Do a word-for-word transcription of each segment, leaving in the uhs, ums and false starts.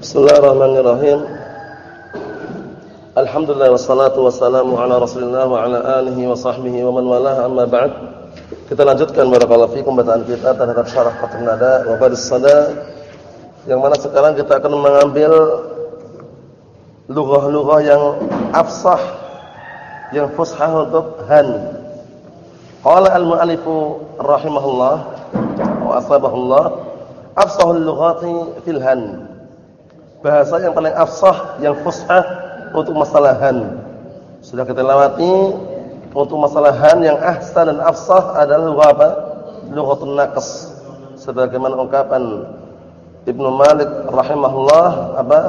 Bismillahirrahmanirrahim. Alhamdulillah wassalatu wassalamu ala Rasulillah wa ala alihi wa sahbihi wa man walah, amma ba'd. Kita lanjutkan barakallahu fikum bacaan kita terhadap syarah Fathul Nada wa Badus Sada, yang mana sekarang kita akan mengambil lughah-lughah yang afsah, yang fushah untuk han. Qala al-mu'allifu rahimahullah wa asbahullah, afsahul lughati fil han. Bahasa yang paling afsah, yang fushah untuk masalah han. Sudah kita lewati untuk masalah han, yang ahsan dan afsah adalah lughah apa? Lughatun naqs. Sebagaimana ungkapan Ibnu Malik rahimahullah apa?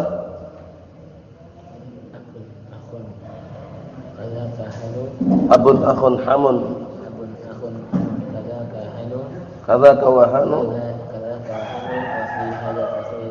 Abun akhun hamun. Abun akhun kadzaka hanu. Kadzaka wa hanu. Kadzaka hanu wa fi hadha al-akhir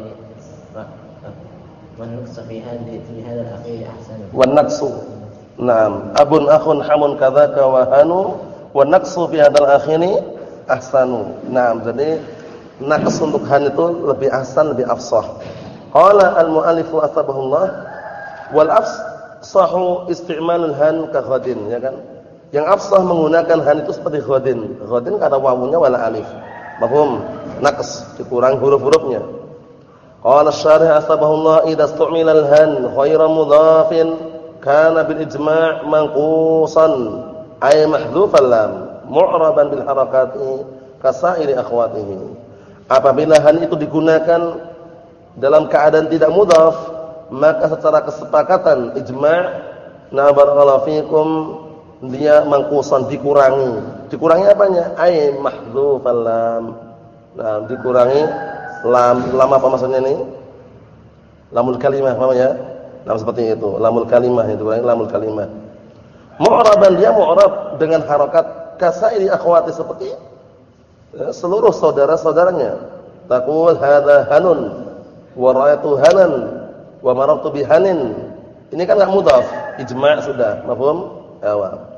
wan naqsu fi hadha fi hadha al-akhir ahsan. Wan naqsu. Naam, abun akhun hamun kadzaka wa hanu wan naqsu fi hadha al-akhir ahsanu. Naam, jadi naqs untuk han itu lebih ahsan, lebih afsah. Qala al-mu'allifu asbahullah wal afsahu isti'malul han ka ghadin, ya kan? Yang afsah menggunakan han itu seperti ghadin. Ghadin kata wawunya wala alif. Mafhum? Naqs, dikurang huruf-hurufnya. Qala asy-syarih asbahullah idza istu'mila al-han ghairu mudhafin kana bil ijma' manqusan ay mahdhufan lam mu'raban bil harakati kasairi akhwatihi. Apabila han itu digunakan dalam keadaan tidak mudhaf, maka secara kesepakatan ijma', na barakallahu fikum, dia mangkusan, dikurangi. Dikurangi apanya? Ay mahdhufal lam. Nah, dikurangi lam. Lam apa maksudnya ini? Lamul kalimah, paham ya? Lam seperti itu, lamul kalimah itu, lamul kalimah. Mu'raban, dia mu'rab dengan harakat kasairi akhwati, seperti ya, seluruh saudara-saudaranya. Taqul hadza hanun wa ra'aytu hanan wa marartu bihanin. Ini kan enggak mudhaf, ijma' sudah, mafhum? Awal.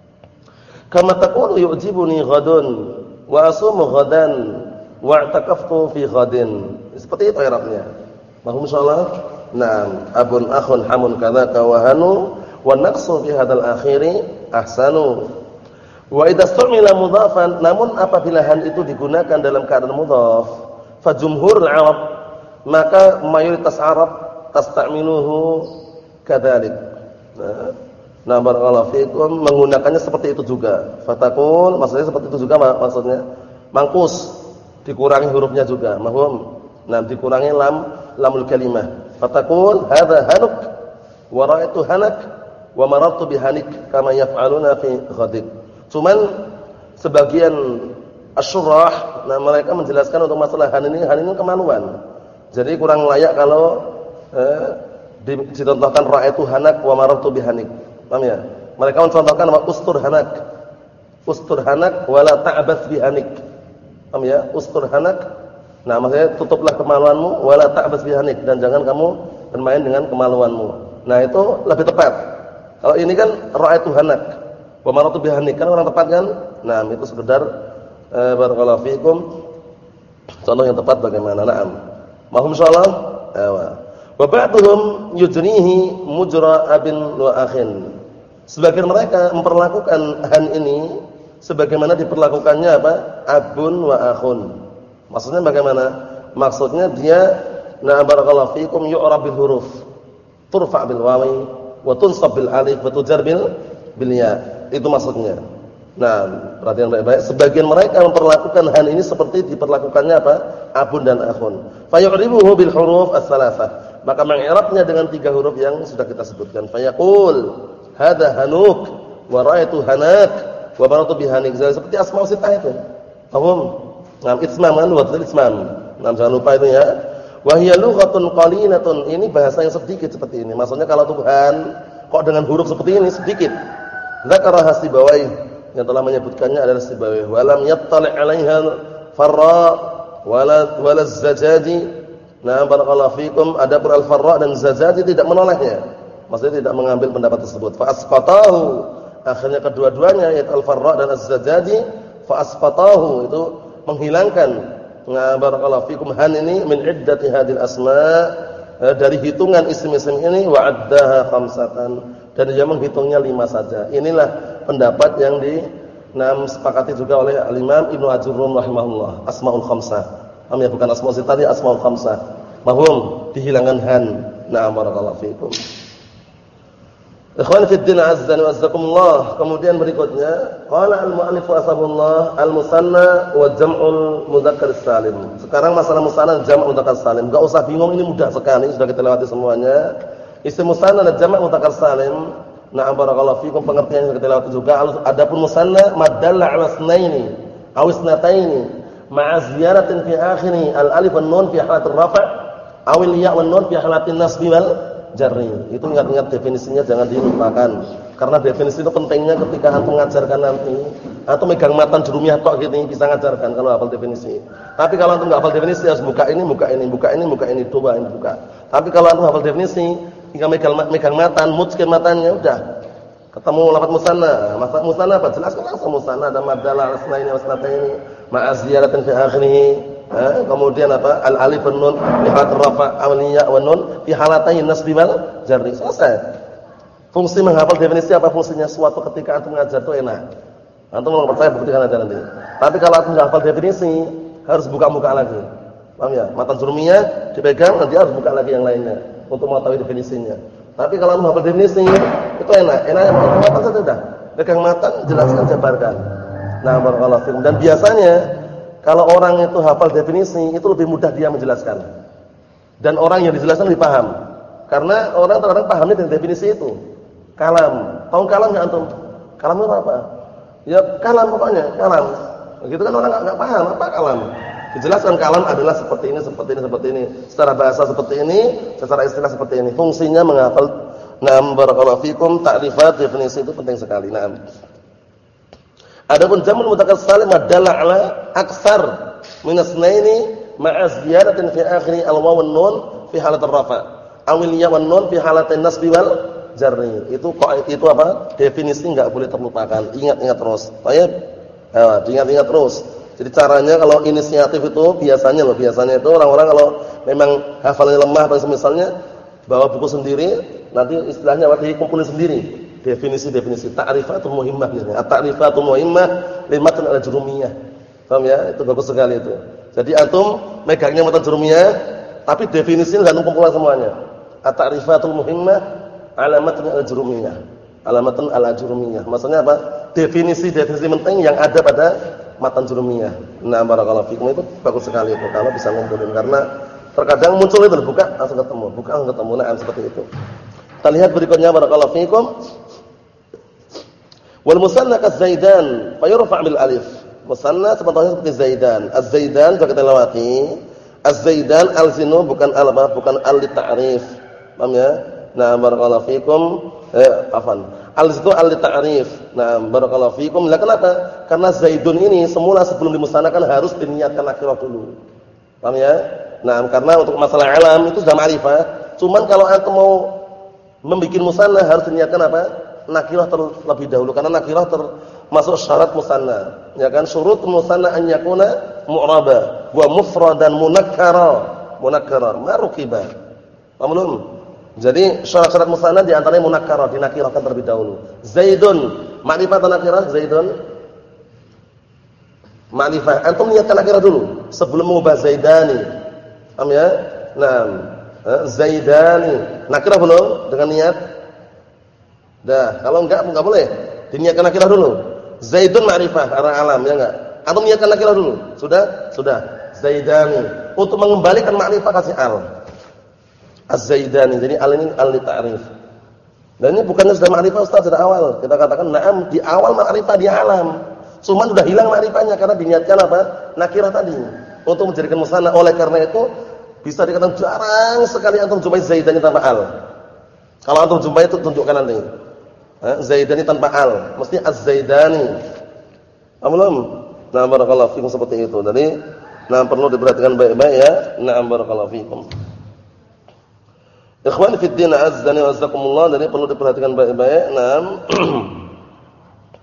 Kama taqulu yu'jibuni ghadun wa asumu ghadan wa i'takaftu fi ghadin. Seperti itu i'rabnya. Mafhum insyaallah? Naam, abun akhun hamun kadzaka wa hanu wa naqsu fi hadzal akhiri ahsanu. Wa idza istumila mudhafan, namun apabila han itu digunakan dalam keadaan mudhaf, fa jumhurul arab, maka mayoritas Arab tasta'miluhu kadzalik. Nah, nah barakallahu fikum, menggunakannya seperti itu juga. Fataqul, maksudnya seperti itu juga maksudnya. Mangkus, dikurangi hurufnya juga. Mahum. Nah, dikurangi lam, lamul kalimah. Fataqul hadza hanuk wa ra'aytu hanak wa marartu bihanik kama yaf'aluna fi ghadik. Cuman sebagian asy-syurah, nah mereka menjelaskan untuk masalah han ini, han ini kemaluan. Jadi kurang layak kalau eh, dicontohkan ra'aytu hanak wa marartu bihanik. Paham ya? Mereka mencontohkan wa ustur hanak. Ustur hanak wala ta'bas bihanik. Paham ya? Ustur hanak. Nah, maksudnya tutuplah kemaluanmu wala ta'bas bihanik, dan jangan kamu bermain dengan kemaluanmu. Nah, itu lebih tepat. Kalau ini kan ra'aytu hanak wa marartu bihanik, kan orang tepat kan? Nah, itu sekedar eh, barakallahu fikum contoh yang tepat bagaimana. Naam. Mahum insyaallah. Awa. Wa ba'dhum yujrihi mujra abin wa akhin. Sebagian mereka memperlakukan han ini sebagaimana diperlakukannya apa? Abun wa akhun. Maksudnya bagaimana? Maksudnya dia na barakallahu fikum yu'rab bil huruf, turfa bil wawi wa tunsab bil alif wa tujar bil bil ya. Itu maksudnya. Nah, perhatian baik-baik. Sebagian mereka memperlakukan han ini seperti diperlakukannya apa? Abun dan akhun. Fa yu'ribuhu bil huruf as-salasah. Maka mengi'rabnya dengan tiga huruf yang sudah kita sebutkan. Fa yaqul hadza hanuk wa ra'aytu hanak wa marartu bihanik. Seperti asma sitah itu. Paham? Nah, ismam kan, lughatul ismam. Nah, jangan lupa itu ya. Wa hiya lughatun qalinatun. Ini bahasa yang sedikit seperti ini. Maksudnya kalau Tuhan kok dengan huruf seperti ini sedikit. Zakara Hasibawai, yang telah menyebutkannya adalah Sibawai. Wa lam yattali' 'alaiha farra wala wala zajaji. Nah, barakallahu fikum, ada pun al-farra dan zajaji tidak menolehnya. Maksudnya tidak mengambil pendapat tersebut. Fa asqatahu. Akhirnya kedua-duanya, yaitu al-farra dan az-zajaji, fa asqatahu, itu menghilangkan. Nah, barakallahu fikum, han ini min iddati hadil asma, eh, dari hitungan isim-isim ini wa'addaha khamsatan, dan dia menghitungnya lima saja. Inilah pendapat yang di nam sepakati juga oleh Al-Imam Ibnu Ajurrum rahimahullah, asmaul khamsah. Am ya, bukan asmaul sitah, asmaul khamsah. Mahum, dihilangkan han. Na'am, barakallahu fiikum. Ikhwan fi din azza wa jazakumullah. Kemudian berikutnya, qala al-mu'allif asbabullah al-musanna wa jam'ul mudzakkar salim. Sekarang masalah musanna jam' mudzakkar salim. Enggak usah bingung, ini mudah sekali, sudah kita lewati semuanya. Isim musanna dan jam' mudzakkar salim. Na'am, barakallahu fiikum, pengertian yang kita lewati juga. Adapun musanna madalla 'ala itsnaini aw isnataini ma'a ziyaratin fi akhiri al-alif wan nun fi halatir rafa' aw al-ya' wan nun fi halatin nasbi wal jarri. Itu ingat-ingat definisinya, jangan dilupakan. Karena definisi itu pentingnya ketika antum mengajarkan nanti. Antum megang matan jurumiyah tok gitu bisa ngajarkan kalau hafal definisi. Tapi kalau antum enggak hafal definisi harus buka ini, buka ini, buka ini, buka ini, coba ini buka. Tapi kalau antum hafal definisi, tinggal megang megang matan, mutskin matannya udah. Ketemu lafaz musanna. Masa musanna apa? Jelaskan langsung musanna ada madalla asnaini wasnataini ma'a ziyaratin fi akhirih. Eh, kemudian apa? Al-alif wan nun fi halat rafa' aw ya wan nun fi halatayn nasbi wal jarri. Selesai. Fungsi menghafal definisi apa fungsinya? Suatu ketika antum ngajar itu enak. Antum kalau percaya buktikan aja nanti. Tapi kalau antum enggak hafal definisi, harus buka-buka lagi. Paham ya? Matan jurumiyah dipegang, nanti harus buka lagi yang lainnya untuk mengetahui definisinya. Tapi kalau antum hafal definisi, itu enak. Enaknya buka matan saja sudah. Pegang matan, jelaskan, jabarkan. Nah, barakallahu fikum. Dan biasanya kalau orang itu hafal definisi, itu lebih mudah dia menjelaskan. Dan orang yang dijelaskan lebih paham. Karena orang terkadang pahamnya dengan definisi itu. Kalam. Tahu kalam enggak antum? Kalam itu apa? Ya kalam pokoknya, kalam. Begitu kan orang enggak paham apa kalam. Dijelaskan kalam adalah seperti ini, seperti ini, seperti ini. Secara bahasa seperti ini, secara istilah seperti ini. Fungsinya menghafal. Naam, barakallahu fikum, ta'rifat definisi itu penting sekali. Naam. Adapun jam'ul mudzakkar salim madalla 'ala aktsar min asnaini ma'a ziyadatin fi akhiri al-waw wan nun fi halat ar-rafa' aw al-ya wan nun fi halatin nasbi wal jarri. Itu itu apa? Definisi enggak boleh terlupakan. Ingat-ingat terus. Baik. Ya, diingat-ingat terus. Jadi caranya kalau inisiatif itu biasanya loh, biasanya itu orang-orang kalau memang hafalannya lemah atau semisalnya bawa buku sendiri, nanti istilahnya apa dikumpulin sendiri. Definisi-definisi ta'rifatul muhimmah gitu. At-ta'rifatul muhimmah limatun al-jurumiyah. Paham ya? Itu bagus sekali itu. Jadi antum megangnya matan jurumiyah, tapi definisinya enggak kumpulan semuanya. At-ta'rifatul muhimmah alamatun al-jurumiyah. Alamatun al-jurumiyah. Maksudnya apa? Definisi-definisi penting yang ada pada matan jurumiyah. Nah, barakallahu fikum, itu bagus sekali itu kalau bisa ngumpulin, karena terkadang muncul itu buka langsung ketemu, buka langsung ketemu. Nah, seperti itu. Kita lihat berikutnya, barakallahu fikum. Wal musanna kaz-zaidan fa yurfa' bil alif. Musanna sebenarnya seperti zaidan. Az-zaidan sudah kita lewati. Az-zaidan al-zinu bukan al-apa, bukan al-ta'rif. Paham ya? Nah, barakallahu fikum. Eh, afan. Al-zinu al-ta'rif. Nah, barakallahu fikum. Lah kenapa? Karena zaidun ini semula sebelum dimusannakan harus diniatkan nakirah dulu. Paham ya? Nah, karena untuk masalah alam itu sudah ma'rifah. Cuman kalau antum mau membikin musanna harus diniatkan apa? Nakirah terlebih dahulu, karena nakirah termasuk syarat musanna. Ya kan, syurut musanna an yakuna mu'raba wa mufradan munakkara. Munakkara ma rukiba. Paham belum? Jadi syarat-syarat musanna di antaranya munakkara, dinakirahkan terlebih dahulu. Zaidun, ma'rifah atau nakirah? Zaidun ma'rifah. Antum niatkan nakirah dulu sebelum mengubah zaidani. Paham ya? Nah, zaidani nakirah belum dengan niat? Dah, kalau enggak enggak boleh. Diniatkan nakirah dulu. Zaidun ma'rifah arah alam, ya enggak? Atau niatkan nakirah dulu. Sudah? Sudah. Zaidani. Untuk mengembalikan ma'rifah kasih al. Az-zaidani. Jadi al ini al li ta'rif. Dan ini bukannya sudah ma'rifah Ustaz dari awal. Kita katakan na'am di awal ma'rifah di alam. Cuman sudah hilang ma'rifahnya karena diniatkan apa? Nakirah tadi. Untuk menjadikan musanna. Oleh karena itu bisa dikatakan jarang sekali antum jumpai zaidani tanpa al. Kalau antum jumpai itu tunjukkan nanti. Eh, zaidani tanpa al, mesti az-zaidani. Amlum. Nah, barakallahu fikum seperti itu. Jadi, nah perlu diperhatikan baik-baik ya. Nah, barakallahu fikum. Ikhwan fi din azzani wa jazakumullah, jadi perlu diperhatikan baik-baik. Nah.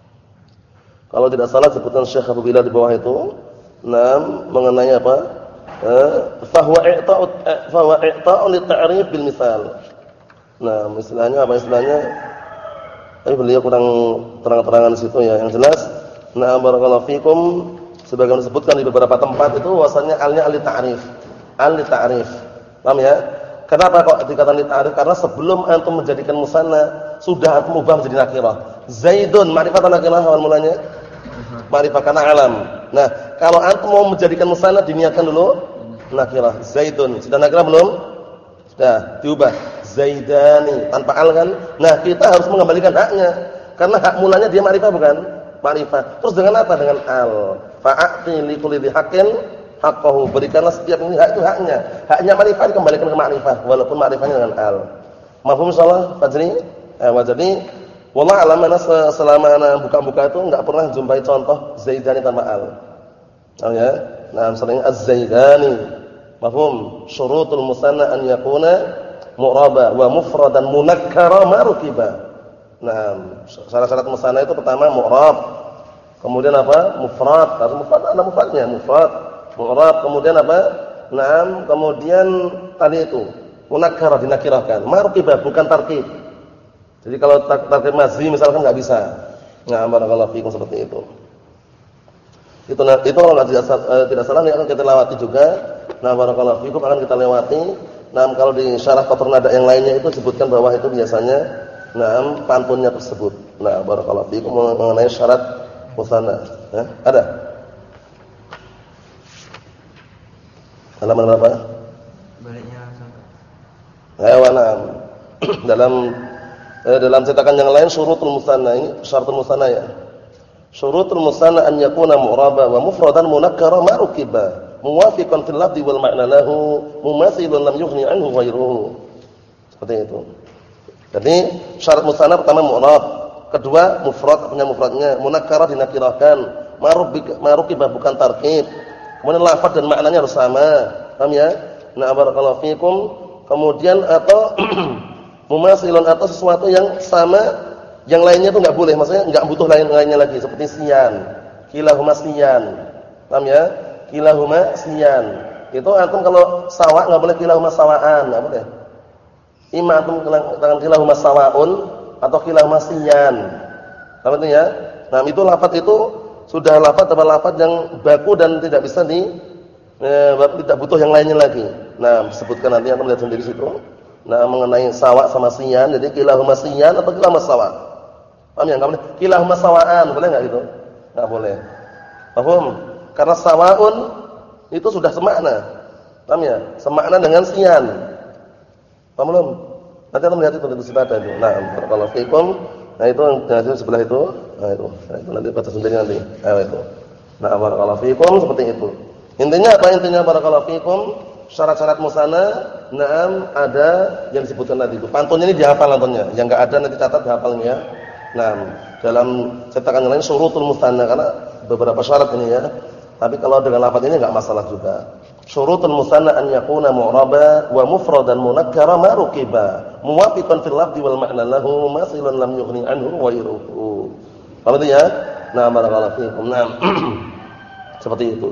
Kalau tidak salah sebutan Syekh Abu Bilal di bawah itu, nah mengenai apa? fa huwa i'ta'u fa huwa i'ta'u li ta'rif bil misal. Nah, istilahnya apa istilahnya? Tapi beliau kurang terang-terangan di situ ya. Yang jelas, nah barakallahu fikum sebagaimana disebutkan di beberapa tempat itu bahwasanya alnya al ta'rif. Al ta'rif. Paham ya? Kenapa kok dikatakan li ta'rif? Karena sebelum antum menjadikan musanna sudah antum ubah menjadi nakirah. Zaidun ma'rifah atau nakirah awal mulanya? Ma'rifah karena alam. Nah, kalau antum mau menjadikan musanna diniatkan dulu nakirah. Zaidun. Sudah nakirah belum? Sudah, diubah. Zaidani tanpa al kan? Nah, kita harus mengembalikan haknya. Karena hak mulanya dia ma'rifah bukan? Ma'rifah. Terus dengan apa? Dengan al. Fa'ati li kulli haqqin haqqahu. Berikanlah setiap ini hak itu haknya. Haknya ma'rifah dikembalikan ke ma'rifah walaupun ma'rifahnya dengan al. Mafhum insyaallah Fajri? Eh, jadi wallah alam ana selama ana buka-buka itu enggak pernah jumpai contoh Zaidani tanpa al. Oh ya. Nah, sering az-Zaidani. Mafhum? Syurutul musanna an yakuna mu'raba wa mufradan munakkara ma rukiba. Nah, syarat-syarat musanna itu pertama mu'rab. Kemudian apa? Mufrad. Harus mufrad ada mufradnya, mufrad. Mu'rab kemudian apa? Naam, kemudian tadi itu munakkara dinakirahkan. Ma rukiba bukan tarkib. Jadi kalau tarkib mazhi misalkan enggak bisa. Nah, barakallahu fikum seperti itu. Itu itu kalau tidak tidak salah ini akan kita lewati juga. Nah, barakallahu fikum akan kita lewati. Nah, kalau di syarah kotor nada yang lainnya itu disebutkan bahwa itu biasanya nah pantunnya tersebut. Nah, barakallahu fikum mengenai syarat musanna. Ya, ada? Halaman berapa? Baliknya sampai. Ayo, nah. dalam eh, dalam cetakan yang lain syurutul musanna ini syaratul musanna ya. Syurutul musanna an yakuna mu'raba wa mufradan munakkara ma rukiba. Muwafiqan fil lafzi wal ma'na lahu mumathilun lam yughni anhu ghairuhu. Seperti itu. Jadi syarat musanna pertama mu'rab, kedua mufrad punya mufradnya, munakkara dinakirahkan, marukiba bukan tarkib. Kemudian lafaz dan maknanya harus sama. Paham ya? Nah, barakallahu fikum. Kemudian atau mumathilun atau sesuatu yang sama, yang lainnya itu enggak boleh, maksudnya enggak butuh lain-lainnya lagi seperti siyan. Kilahuma siyan. Paham ya? Kilahuma siyan. Itu antum kalau sawa enggak boleh kilahuma sawaan, enggak boleh. Ima antum tangan kilahuma sawaun atau kilahuma siyan. Paham itu ya? Nah, itu lafaz itu sudah lafaz atau lafaz yang baku dan tidak bisa di eh, tidak butuh yang lainnya lagi. Nah, disebutkan nanti antum lihat sendiri situ. Nah, mengenai sawa sama siyan, jadi kilahuma siyan atau kilahuma sawa. Paham ya? Enggak boleh kilahuma sawaan, boleh enggak gitu? Enggak boleh. Paham? Karena sawaun itu sudah semakna. Paham ya? Semakna dengan siyan. Paham belum? Nanti kita melihat itu di situ ada itu. Nah, barakallahu fikum. Nah, itu yang sebelah itu. Nah, itu. Nah, itu nanti baca sendiri nanti. Nah, itu. Nah, barakallahu fikum seperti itu. Intinya apa intinya barakallahu fikum? Syarat-syarat musanna, na'am ada yang disebutkan tadi itu. Pantunnya ini dihafal pantunnya. Yang enggak ada nanti catat dihafalnya ya. Nah, dalam cetakan yang lain syurutul musanna karena beberapa syarat ini ya. Tapi kalau dengan lafaz ini enggak masalah juga. Syurutul musanna an yakuna mu'raba wa mufradan munakkara ma rukiba muwafiqan fil lafzi wal ma'na lahu masilan lam yughni anhu ghairuhu. Paham itu ya? Nah, barakallahu fiikum. Nah. Seperti itu.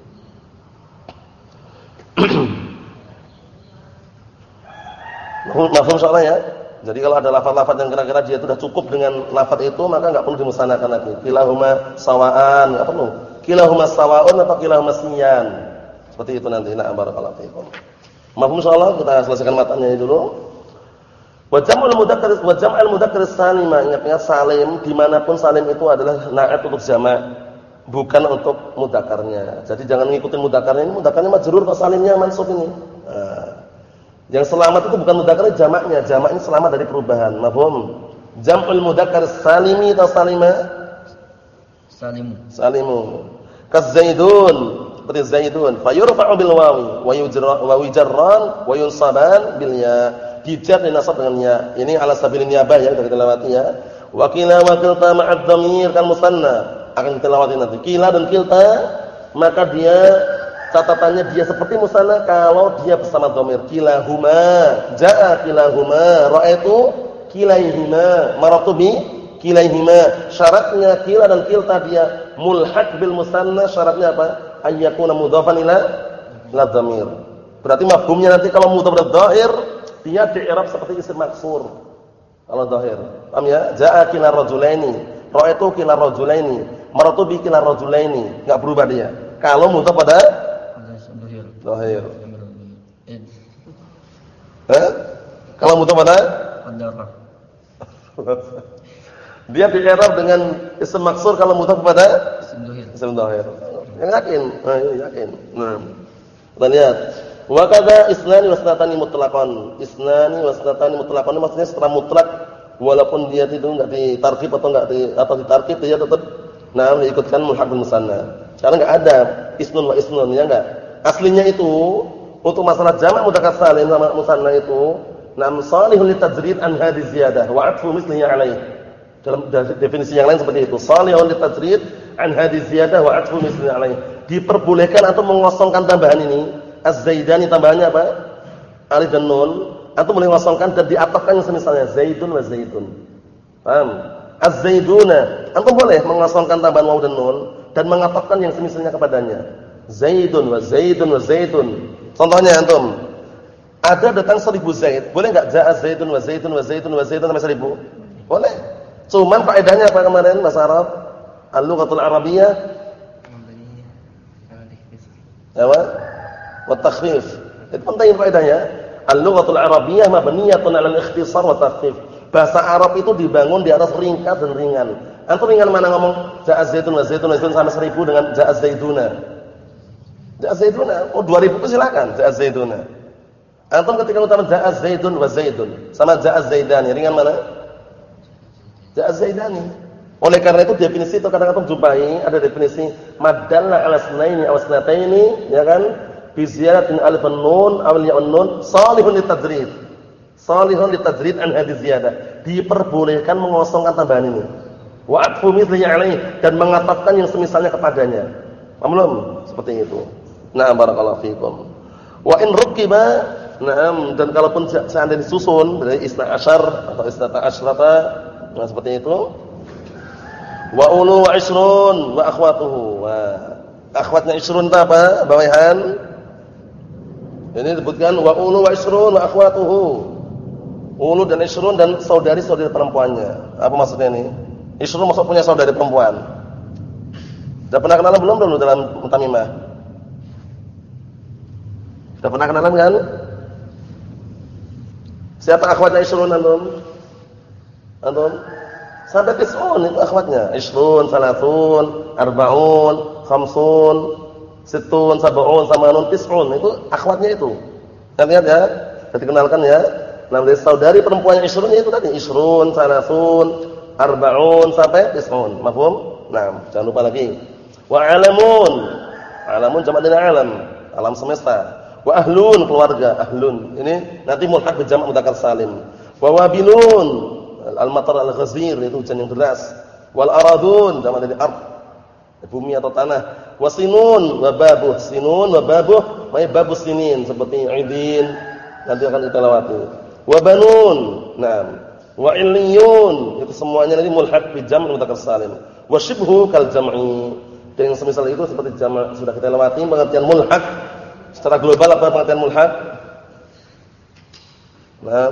Mafhum soalnya ya? Jadi kalau ada lafaz-lafaz yang kira-kira dia sudah cukup dengan lafaz itu maka enggak perlu dimusanakan lagi. Kilahuma sawaan, enggak perlu. Kilahuma sawaun atau kilahuma siyan. Seperti itu nanti. Nah, barakallahu fiikum. Mafhum insyaallah, kita selesaikan matanya dulu. Wa jam'ul mudzakkar wa jam'al mudzakkar salim, ingatnya salim dimanapun salim itu adalah na'at untuk jamak, bukan untuk mudzakarnya. Jadi jangan ngikutin mudzakarnya, ini mudzakarnya majrur kok salimnya mansub ini. Nah, yang selamat itu bukan mudzakarnya jamaknya, jamaknya selamat dari perubahan. Mafhum? Jam'ul mudzakkar salimi atau salima? Salimu. Salimu. Kazaidun, seperti zaidun, fayurfa'u bil wawi wa yujra wa yujarran wa yunsaban bil ya. Dijar dinasab dengan ya. Ini ala sabilin niyabah ya, kita lewati ya. Wa qila wa qilta ma'ad dhamir kan musanna. Akan kita lewati nanti. Qila dan qilta maka dia catatannya dia seperti musanna kalau dia bersama dhamir. Kilahuma, jaa kilahuma, ra'aitu kilaihima, maratu bi kilaihima. Syaratnya qila dan qilta dia mulhaq bil musanna, syaratnya apa? Ayyakuna mudhafan ila la dhamir. Berarti mafhumnya nanti kalau mudhaf dhahir dia di-i'rab seperti isim maksur. Kalau dhahir. Paham ya? Ja'a kila rajulaini, ra'aitu kila rajulaini, maratu bi kila rajulaini. Enggak berubah dia. Kalau mudhaf pada dhahir. Dhahir. Eh? Kalau mudhaf pada dhahir. Dia di-i'rab dengan isim maksur kalau mudhaf pada isim dhahir. Isim dhahir. Yang yakin? Nah, yakin. Nah. Kita lihat. Wa kadza isnani wasnatani mutlaqan. Isnani wasnatani mutlaqan maksudnya setelah mutlak walaupun dia itu enggak ditarkib atau enggak di atau ditarkib dia tetap nah diikutkan mulhaq bil musanna. Karena enggak ada isnun wa isnun ya enggak. Aslinya itu untuk masalah jamak mudzakkar salim sama musanna itu nam salihun litajrid an hadhihi ziyadah wa atfu mislihi alaih. Dalam definisi yang lain seperti itu. Salihun litajrid an hadhihi ziyadah wa atfu mislihi alaih. Diperbolehkan atau mengosongkan tambahan ini. Az-Zaidani tambahannya apa? Alif dan nun. Antum boleh mengosongkan dan diatafkan yang semisalnya Zaidun wa Zaidun. Paham? Az-Zaiduna. Antum boleh mengosongkan tambahan waw dan nun dan mengatafkan yang semisalnya kepadanya. Zaidun wa Zaidun wa Zaidun. Contohnya antum. Ada datang seribu Zaid. Boleh enggak ja'a Zaidun wa Zaidun wa Zaidun wa Zaidun sampai seribu? Boleh. Cuman faedahnya apa kemarin bahasa Arab? Al-lughatul Arabiyyah. Apa? Wa takhfif. Itu penting faedahnya. Al-lughatul Arabiyyah mabniyatun 'ala al-ikhtisar wa takhfif. Bahasa Arab itu dibangun di atas ringkas dan ringan. Antum ringan mana ngomong ja'a Zaidun wa Zaidun wa Zaidun sampai seribu dengan ja'a Zaiduna. Ja'a Zaiduna, oh dua ribu silakan ja'a Zaiduna. Antum ketika utama ja'a Zaidun wa Zaidun sama ja'a Zaidani, ringan mana? Ja'a Zaidani. Oleh karena itu definisi itu kadang-kadang jumpai ada definisi madalla 'ala sunaini aw sunataini, ya kan? Bi ziyadatin alif nun aw ya nun salihun litadrid. Salihun litadrid an hadhihi ziyadah. Diperbolehkan mengosongkan tambahan ini. Wa atfu mithlihi alaih dan mengatafkan yang semisalnya kepadanya. Paham belum? Seperti itu. Na'am barakallahu fikum. Wa in rukiba, na'am, dan kalaupun seandainya disusun dari isna asyar atau isnata asyrata, nah seperti itu. Wa ulu wa isrun wa akhwatuhu. Wah, akhwatnya isrun itu apa? Bawahan. Ini disebutkan wa ulu wa isrun wa akhwatuhu. Ulu dan isrun dan saudari-saudari perempuannya. Apa maksudnya ini? Isrun maksud punya saudari perempuan. Sudah pernah kenalan belum belum dalam mutamimah? Sudah pernah kenalan kan? Siapa akhwatnya isrun antum? Antum? Sampai tis'un itu akhwatnya. Isrun, salatun, arba'un, khamsun, situn, sab'un, samanun, tis'un. Itu akhwatnya itu. Kita lihat ya. Kita dikenalkan ya. Nah, dari saudari perempuannya isrun itu tadi. Isrun, salatun, arba'un, sampai tis'un. Mafhum? Nah, jangan lupa lagi. Wa alamun. Alamun jamak dari alam. Alam semesta. Wa ahlun, keluarga. Ahlun. Ini nanti mulhaq bi jamak mudzakkar salim. Wa wabilun. Al-matar al-ghazir itu hujan yang deras. Wal aradun jamak dari ard, bumi atau tanah. Wasinun wa babuh, sinun wa babuh, mai babus sinin seperti idin nanti akan kita lewati. Wa banun, nah, wa illiyun itu semuanya nanti mulhaq bi jam' mudzakkar salim. Wa shibhu kal jam'i. Dan yang semisal itu seperti jamak sudah kita lewati pengertian mulhaq secara global. Apa pengertian mulhaq? Nah,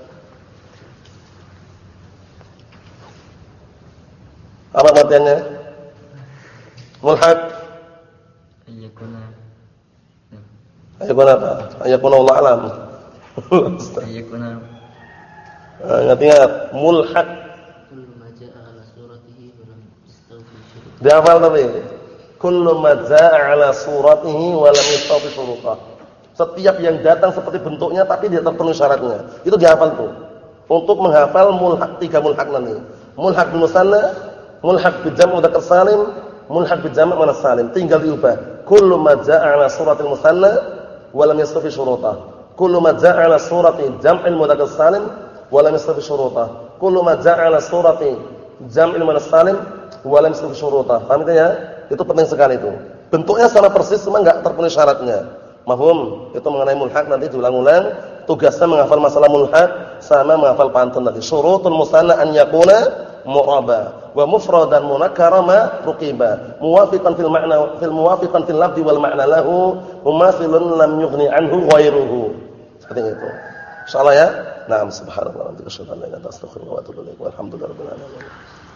apa pengertiannya? Mulhaq. Ayakuna. Ayakuna apa? Ayakuna Allah alam. Ayakuna. Ingat-ingat mulhaq. Kullu ma jaa'a ala suratihi wa lam yastawfi syurutah. Dihafal tapi. Kullu ma jaa'a ala suratihi wa lam yastawfi syurutah. Setiap yang datang seperti bentuknya tapi tidak terpenuhi syaratnya. Itu dihafal tuh. Untuk menghafal mulhaq, tiga mulhaq nanti. Mulhaq bil musanna, mulhaq bi jam' mudzakkar salim, mulhaq bi jam' muannas salim. Tinggal diubah. Kullu ma jaa'a ala suratil musanna wa lam yastawfi syurutah. Kullu ma jaa'a ala surati jam'il mudzakkar salim wa lam yastawfi syurutah. Kullu ma jaa'a ala surati jam'il muannas salim wa lam yastawfi syurutah. Paham itu ya? Itu penting sekali itu. Bentuknya sama persis cuma enggak terpenuhi syaratnya. Mafhum? Itu mengenai mulhaq nanti diulang-ulang. Tugasnya menghafal masalah mulhaq sama menghafal pantun tadi. Syurutul musanna an yakuna mu'raba wa mufradan munakkara ma ruqiba muwafiqan fil ma'na fil muwafiqan fil lafzi wal ma'na lahu mumathilun lam yughni anhu ghairuhu. Seperti itu. Insyaallah ya. Naam subhanallah wa bihamdihi asyhadu an la ilaha illa anta astaghfiruka wa atubu ilaik. Walhamdulillahirabbil alamin.